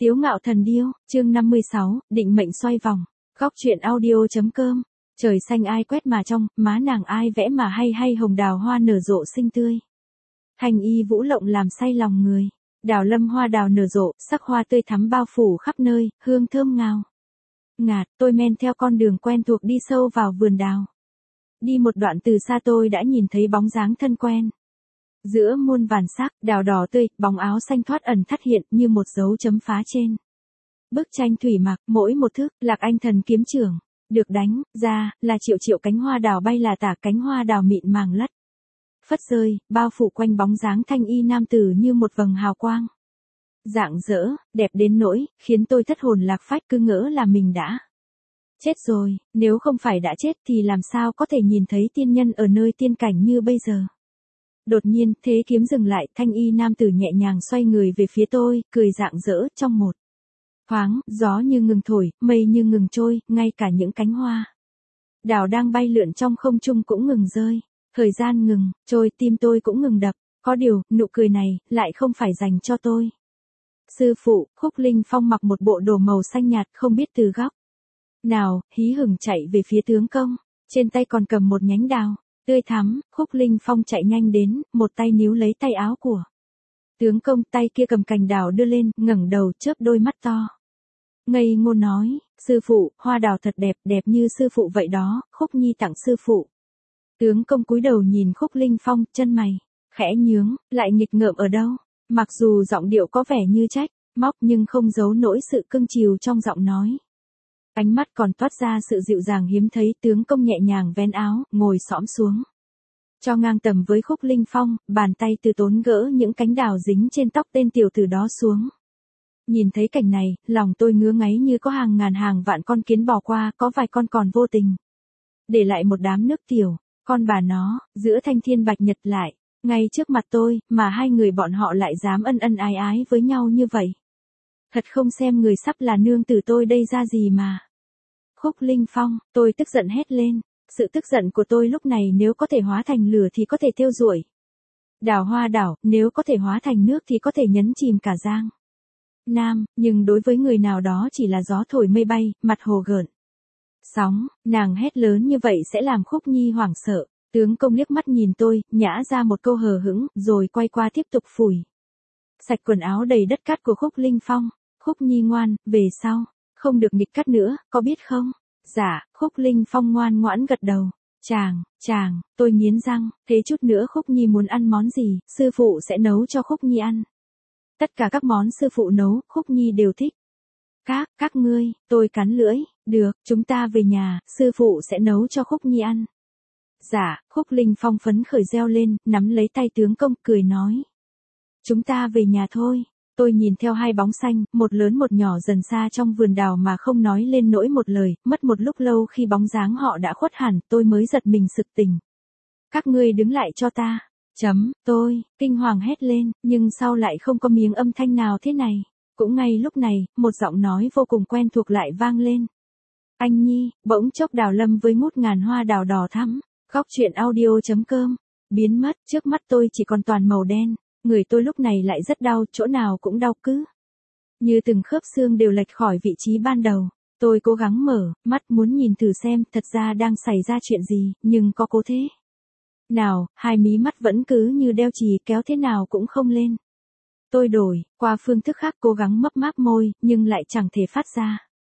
Tiếu ngạo thần điêu, chương 56, định mệnh xoay vòng. Góc truyện audio.com. Trời xanh ai quét mà trong, má nàng ai vẽ mà hay hay hồng đào hoa nở rộ xinh tươi. Hành y vũ lộng làm say lòng người. Đào lâm hoa đào nở rộ, sắc hoa tươi thắm bao phủ khắp nơi, hương thơm ngào ngạt. Tôi men theo con đường quen thuộc đi sâu vào vườn đào. Đi một đoạn từ xa tôi đã nhìn thấy bóng dáng thân quen. Giữa muôn vàn sắc, đào đỏ tươi, bóng áo xanh thoát ẩn thắt hiện như một dấu chấm phá trên bức tranh thủy mặc, mỗi một thước, Lạc Anh thần kiếm trưởng, được đánh ra, là triệu triệu cánh hoa đào bay là tả, cánh hoa đào mịn màng lất phất rơi, bao phủ quanh bóng dáng thanh y nam tử như một vầng hào quang. Rạng rỡ, đẹp đến nỗi, khiến tôi thất hồn lạc phách, cứ ngỡ là mình đã chết rồi, nếu không phải đã chết thì làm sao có thể nhìn thấy tiên nhân ở nơi tiên cảnh như bây giờ. Đột nhiên, thế kiếm dừng lại, thanh y nam tử nhẹ nhàng xoay người về phía tôi, cười rạng rỡ, trong một thoáng, gió như ngừng thổi, mây như ngừng trôi, ngay cả những cánh hoa đào đang bay lượn trong không trung cũng ngừng rơi. Thời gian ngừng trôi, tim tôi cũng ngừng đập, có điều, nụ cười này, lại không phải dành cho tôi. Sư phụ, Khúc Linh Phong mặc một bộ đồ màu xanh nhạt, không biết từ góc nào, hí hửng chạy về phía tướng công, trên tay còn cầm một nhánh đào tươi thắm. Khúc Linh Phong chạy nhanh đến, một tay níu lấy tay áo của tướng công, tay kia cầm cành đào đưa lên, ngẩng đầu chớp đôi mắt to ngây ngô nói, sư phụ, hoa đào thật đẹp, đẹp như sư phụ vậy đó, Khúc Nhi tặng sư phụ. Tướng công cúi đầu nhìn Khúc Linh Phong, chân mày khẽ nhướng, lại nghịch ngợm ở đâu. Mặc dù giọng điệu có vẻ như trách móc nhưng không giấu nổi sự cưng chiều trong giọng nói. Ánh mắt còn toát ra sự dịu dàng hiếm thấy. Tướng công nhẹ nhàng vén áo, ngồi xõm xuống cho ngang tầm với Khúc Linh Phong, bàn tay từ tốn gỡ những cánh đào dính trên tóc tên tiểu tử đó xuống. Nhìn thấy cảnh này, lòng tôi ngứa ngáy như có hàng ngàn hàng vạn con kiến bò qua, có vài con còn vô tình để lại một đám nước tiểu. Con bà nó, giữa thanh thiên bạch nhật lại ngay trước mặt tôi, mà hai người bọn họ lại dám ân ân ái ái với nhau như vậy. Thật không xem người sắp là nương tử tôi đây ra gì mà. Khúc Linh Phong, tôi tức giận hét lên. Sự tức giận của tôi lúc này nếu có thể hóa thành lửa thì có thể thiêu rụi đào hoa đảo, nếu có thể hóa thành nước thì có thể nhấn chìm cả Giang Nam, nhưng đối với người nào đó chỉ là gió thổi mây bay, mặt hồ gợn sóng. Nàng hét lớn như vậy sẽ làm Khúc Nhi hoảng sợ. Tướng công liếc mắt nhìn tôi, nhã ra một câu hờ hững, rồi quay qua tiếp tục phủi sạch quần áo đầy đất cát của Khúc Linh Phong. Khúc Nhi ngoan, về sau không được nghịch cắt nữa, có biết không? Dạ. Khúc Linh Phong ngoan ngoãn gật đầu. Chàng, tôi nghiến răng, thế chút nữa Khúc Nhi muốn ăn món gì, sư phụ sẽ nấu cho Khúc Nhi ăn. Tất cả các món sư phụ nấu, Khúc Nhi đều thích. Các ngươi, tôi cắn lưỡi, được, chúng ta về nhà, sư phụ sẽ nấu cho Khúc Nhi ăn. Dạ. Khúc Linh Phong phấn khởi reo lên, nắm lấy tay tướng công, cười nói. Chúng ta về nhà thôi. Tôi nhìn theo hai bóng xanh, một lớn một nhỏ dần xa trong vườn đào mà không nói lên nỗi một lời, mất một lúc lâu khi bóng dáng họ đã khuất hẳn, tôi mới giật mình sực tỉnh. Các ngươi đứng lại cho ta. Tôi, kinh hoàng hét lên, nhưng sau lại không có miếng âm thanh nào thế này. Cũng ngay lúc này, một giọng nói vô cùng quen thuộc lại vang lên. Anh Nhi, bỗng chốc đào lâm với ngút ngàn hoa đào đỏ thắm. Góc truyện audio.com. Biến mất, trước mắt tôi chỉ còn toàn màu đen. Người tôi lúc này lại rất đau, chỗ nào cũng đau cứ như từng khớp xương đều lệch khỏi vị trí ban đầu. Tôi cố gắng mở mắt muốn nhìn thử xem thật ra đang xảy ra chuyện gì, nhưng có cố thế nào, hai mí mắt vẫn cứ như đeo chì, kéo thế nào cũng không lên. Tôi đổi qua phương thức khác, cố gắng mấp máp môi, nhưng lại chẳng thể phát ra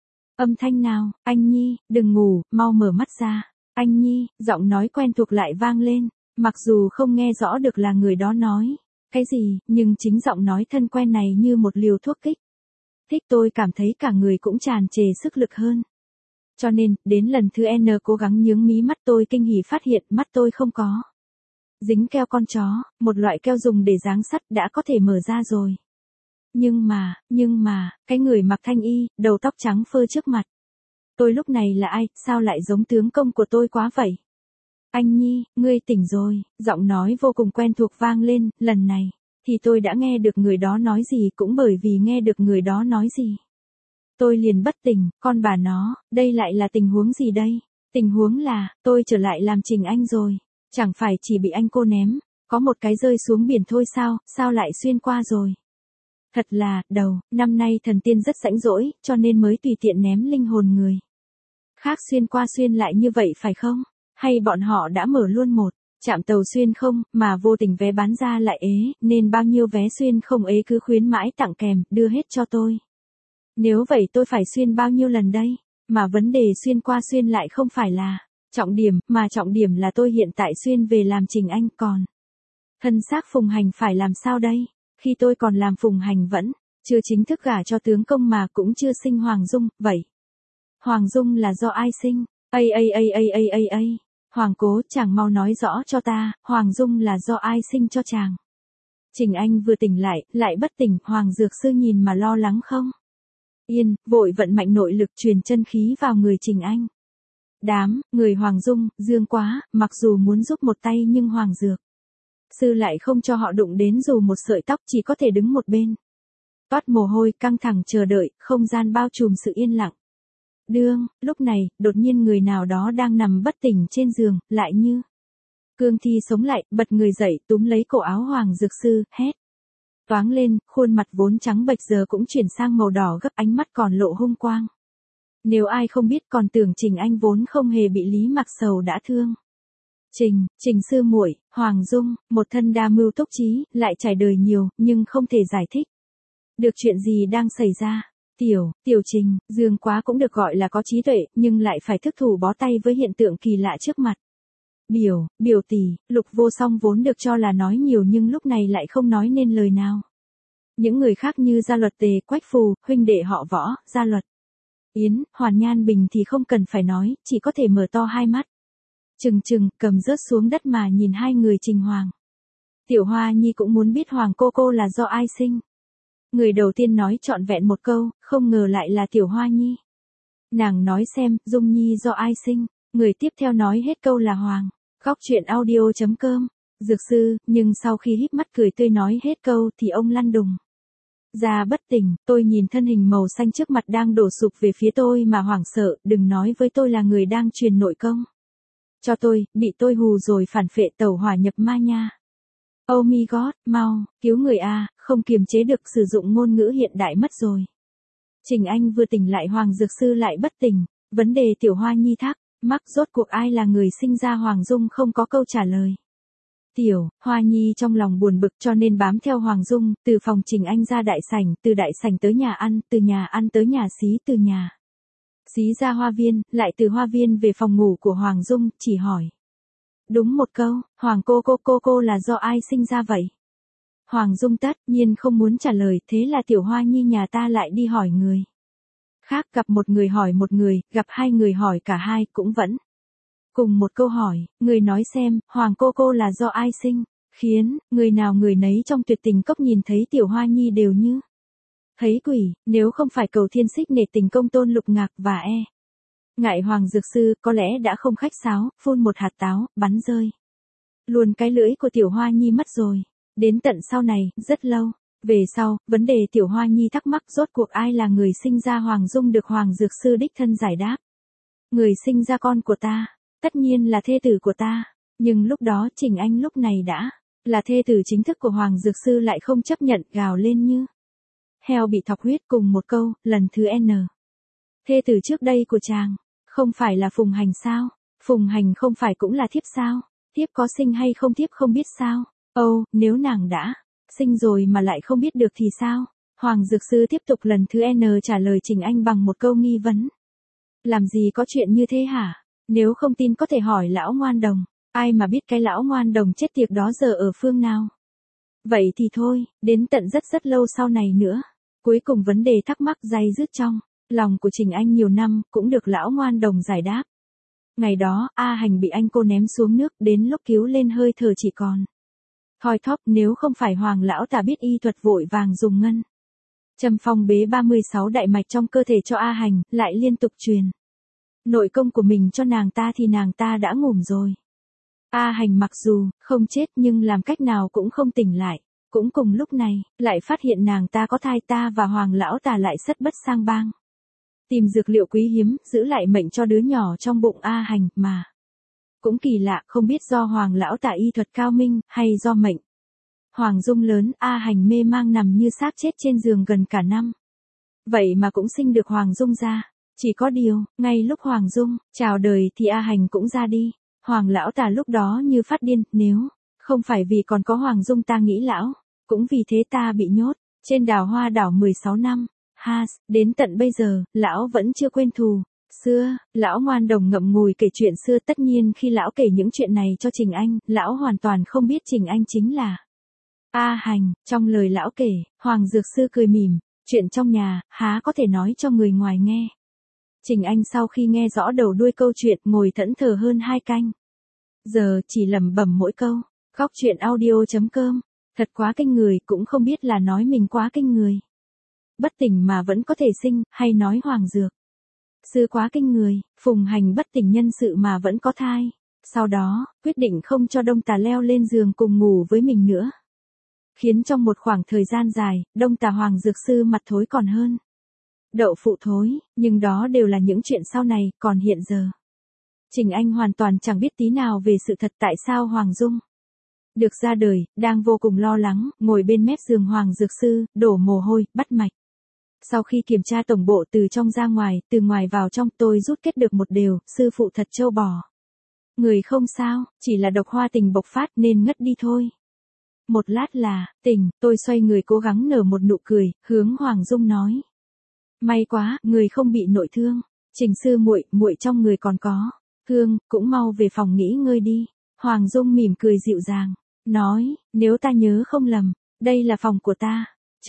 âm thanh nào. Anh Nhi, đừng ngủ, mau mở mắt ra. Anh Nhi, giọng nói quen thuộc lại vang lên. Mặc dù không nghe rõ được là người đó nói cái gì, nhưng chính giọng nói thân quen này như một liều thuốc kích thích tôi cảm thấy cả người cũng tràn trề sức lực hơn. Cho nên, đến lần thứ N cố gắng nhướng mí mắt tôi kinh hỉ phát hiện mắt tôi không có dính keo con chó, một loại keo dùng để dán sắt đã có thể mở ra rồi. Nhưng mà, cái người mặc thanh y, đầu tóc trắng phơ trước mặt tôi lúc này là ai, sao lại giống tướng công của tôi quá vậy? Anh Nhi, ngươi tỉnh rồi, giọng nói vô cùng quen thuộc vang lên, lần này thì tôi đã nghe được người đó nói gì, cũng bởi vì nghe được người đó nói gì tôi liền bất tỉnh. Con bà nó, đây lại là tình huống gì đây? Tình huống là, tôi trở lại làm Trình Anh rồi. Chẳng phải chỉ bị anh cô ném, có một cái rơi xuống biển thôi sao lại xuyên qua rồi. Thật là, đầu, năm nay thần tiên rất rãnh rỗi, cho nên mới tùy tiện ném linh hồn người khác xuyên qua xuyên lại như vậy phải không? Hay bọn họ đã mở luôn một trạm tàu xuyên không, mà vô tình vé bán ra lại ế, nên bao nhiêu vé xuyên không ế cứ khuyến mãi tặng kèm, đưa hết cho tôi. Nếu vậy tôi phải xuyên bao nhiêu lần đây? Mà vấn đề xuyên qua xuyên lại không phải là trọng điểm, mà trọng điểm là tôi hiện tại xuyên về làm Trình Anh, còn thân xác Phùng Hành phải làm sao đây? Khi tôi còn làm Phùng Hành vẫn chưa chính thức gả cho tướng công mà cũng chưa sinh Hoàng Dung, vậy Hoàng Dung là do ai sinh? Hoàng cố, chàng mau nói rõ cho ta, Hoàng Dung là do ai sinh cho chàng? Trình Anh vừa tỉnh lại bất tỉnh, Hoàng Dược Sư nhìn mà lo lắng không? Yên, vội vận mạnh nội lực truyền chân khí vào người Trình Anh. Người Hoàng Dung, dương quá, mặc dù muốn giúp một tay nhưng Hoàng Dược Sư lại không cho họ đụng đến dù một sợi tóc, chỉ có thể đứng một bên. Toát mồ hôi, căng thẳng chờ đợi, không gian bao trùm sự yên lặng. Lúc này, đột nhiên người nào đó đang nằm bất tỉnh trên giường, lại như cương thi sống lại, bật người dậy, túm lấy cổ áo Hoàng Dược Sư, hét toáng lên, khuôn mặt vốn trắng bệch giờ cũng chuyển sang màu đỏ gấp, ánh mắt còn lộ hung quang. Nếu ai không biết còn tưởng Trình Anh vốn không hề bị Lý Mạc Sầu đã thương. Trình sư muội, Hoàng Dung, một thân đa mưu túc trí, lại trải đời nhiều, nhưng không thể giải thích được chuyện gì đang xảy ra. Tiểu Trình, dương quá cũng được gọi là có trí tuệ, nhưng lại phải thức thủ bó tay với hiện tượng kỳ lạ trước mặt. Biểu tỷ, Lục Vô Song vốn được cho là nói nhiều nhưng lúc này lại không nói nên lời nào. Những người khác như Gia Luật Tề, Quách Phù, huynh đệ họ Võ, Gia Luật Yến, Hoàn Nhan Bình thì không cần phải nói, chỉ có thể mở to hai mắt trừng cầm rớt xuống đất mà nhìn hai người Trình Hoàng. Tiểu Hoa Nhi cũng muốn biết Hoàng cô là do ai sinh. Người đầu tiên nói trọn vẹn một câu, không ngờ lại là Tiểu Hoa Nhi. Nàng nói xem, Dung Nhi do ai sinh. Người tiếp theo nói hết câu là Hoàng. Góc truyện audio.com. Dược sư, nhưng sau khi híp mắt cười tươi nói hết câu thì ông lăn đùng ra bất tỉnh. Tôi nhìn thân hình màu xanh trước mặt đang đổ sụp về phía tôi mà hoảng sợ, đừng nói với tôi là người đang truyền nội công cho tôi, bị tôi hù rồi phản phệ tẩu hỏa nhập ma nha. Oh my god, mau, cứu người a, không kiềm chế được sử dụng ngôn ngữ hiện đại mất rồi. Trình Anh vừa tỉnh lại, Hoàng Dược Sư lại bất tỉnh, vấn đề Tiểu Hoa Nhi thắc mắc rốt cuộc ai là người sinh ra Hoàng Dung không có câu trả lời. Tiểu Hoa Nhi trong lòng buồn bực cho nên bám theo Hoàng Dung, từ phòng Trình Anh ra đại sảnh, từ đại sảnh tới nhà ăn, từ nhà ăn tới nhà xí, từ nhà xí ra hoa viên, lại từ hoa viên về phòng ngủ của Hoàng Dung, chỉ hỏi đúng một câu, Hoàng cô là do ai sinh ra vậy? Hoàng Dung tất nhiên không muốn trả lời, thế là Tiểu Hoa Nhi nhà ta lại đi hỏi người khác, gặp một người hỏi một người, gặp hai người hỏi cả hai, cũng vẫn cùng một câu hỏi, người nói xem, Hoàng cô là do ai sinh? Khiến người nào người nấy trong Tuyệt Tình Cốc nhìn thấy Tiểu Hoa Nhi đều như thấy quỷ, nếu không phải cầu thiên xích nể tình công tôn Lục Ngạc và ngại Hoàng Dược Sư, có lẽ đã không khách sáo, phun một hạt táo, bắn rơi luôn cái lưỡi của Tiểu Hoa Nhi mất rồi. Đến tận sau này, rất lâu về sau, vấn đề Tiểu Hoa Nhi thắc mắc rốt cuộc ai là người sinh ra Hoàng Dung được Hoàng Dược Sư đích thân giải đáp. Người sinh ra con của ta, tất nhiên là thê tử của ta, nhưng lúc đó Trình Anh lúc này đã là thê tử chính thức của Hoàng Dược Sư lại không chấp nhận, gào lên như heo bị thọc huyết cùng một câu, lần thứ N. Thê tử trước đây của chàng, không phải là Phùng Hành sao? Phùng Hành không phải cũng là thiếp sao? Thiếp có sinh hay không thiếp không biết sao? Nếu nàng đã sinh rồi mà lại không biết được thì sao? Hoàng Dược Sư tiếp tục lần thứ N trả lời Trình Anh bằng một câu nghi vấn. Làm gì có chuyện như thế hả? Nếu không tin có thể hỏi lão ngoan đồng. Ai mà biết cái lão ngoan đồng chết tiệt đó giờ ở phương nào? Vậy thì thôi, đến tận rất lâu sau này nữa. Cuối cùng vấn đề thắc mắc day dứt trong lòng của Trình Anh nhiều năm, cũng được lão ngoan đồng giải đáp. Ngày đó, A Hành bị anh cô ném xuống nước, đến lúc cứu lên hơi thở chỉ còn thoi thóp, nếu không phải Hoàng lão ta biết y thuật vội vàng dùng ngân châm phong bế 36 đại mạch trong cơ thể cho A Hành, lại liên tục truyền nội công của mình cho nàng ta thì nàng ta đã ngủm rồi. A Hành mặc dù không chết nhưng làm cách nào cũng không tỉnh lại. Cũng cùng lúc này, lại phát hiện nàng ta có thai, ta và Hoàng lão ta lại sất bất sang bang tìm dược liệu quý hiếm, giữ lại mệnh cho đứa nhỏ trong bụng A Hành, mà cũng kỳ lạ, không biết do Hoàng lão ta y thuật cao minh, hay do mệnh Hoàng Dung lớn, A Hành mê mang nằm như xác chết trên giường gần cả năm. Vậy mà cũng sinh được Hoàng Dung ra. Chỉ có điều, ngay lúc Hoàng Dung chào đời thì A Hành cũng ra đi. Hoàng lão ta lúc đó như phát điên, nếu không phải vì còn có Hoàng Dung ta nghĩ lão, cũng vì thế ta bị nhốt trên đào hoa đảo 16 năm. Đến tận bây giờ, lão vẫn chưa quên thù xưa. Lão ngoan đồng ngậm ngùi kể chuyện xưa. Tất nhiên khi lão kể những chuyện này cho Trình Anh, lão hoàn toàn không biết Trình Anh chính là A Hành. Trong lời lão kể, Hoàng Dược Sư cười mỉm, chuyện trong nhà, há có thể nói cho người ngoài nghe. Trình Anh sau khi nghe rõ đầu đuôi câu chuyện, ngồi thẫn thờ hơn 2 canh giờ, chỉ lẩm bẩm mỗi câu. Góc truyện audio.com. Thật quá kinh người, cũng không biết là nói mình quá kinh người. Bất tỉnh mà vẫn có thể sinh, hay nói Hoàng Dược Sư quá kinh người, phùng hành bất tỉnh nhân sự mà vẫn có thai. Sau đó, quyết định không cho Đông Tà leo lên giường cùng ngủ với mình nữa. Khiến trong một khoảng thời gian dài, Đông Tà Hoàng Dược Sư mặt thối còn hơn đậu phụ thối, nhưng đó đều là những chuyện sau này, còn hiện giờ. Trình Anh hoàn toàn chẳng biết tí nào về sự thật tại sao Hoàng Dung được ra đời, đang vô cùng lo lắng, ngồi bên mép giường Hoàng Dược Sư, đổ mồ hôi, bắt mạch. Sau khi kiểm tra tổng bộ từ trong ra ngoài, từ ngoài vào trong, tôi rút kết được một điều, sư phụ thật trâu bò. Người không sao, chỉ là độc hoa tình bộc phát nên ngất đi thôi. Một lát là, tỉnh, tôi xoay người cố gắng nở một nụ cười, hướng Hoàng Dung nói. May quá, người không bị nội thương. Trình sư muội, muội trong người còn có thương, cũng mau về phòng nghỉ ngơi đi. Hoàng Dung mỉm cười dịu dàng, nói, nếu ta nhớ không lầm, đây là phòng của ta.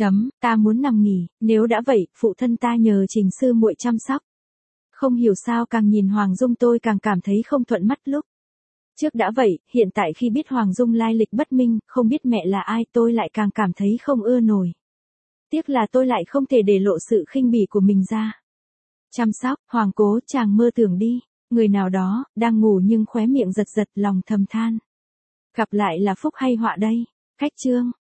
Ta muốn nằm nghỉ, nếu đã vậy, phụ thân ta nhờ Trình sư muội chăm sóc. Không hiểu sao càng nhìn Hoàng Dung tôi càng cảm thấy không thuận mắt lúc trước đã vậy, hiện tại khi biết Hoàng Dung lai lịch bất minh, không biết mẹ là ai, tôi lại càng cảm thấy không ưa nổi. Tiếc là tôi lại không thể để lộ sự khinh bỉ của mình ra. Chăm sóc, Hoàng cố, chàng mơ tưởng đi. Người nào đó, đang ngủ nhưng khóe miệng giật giật, lòng thầm than. Gặp lại là phúc hay họa đây? Khách chương.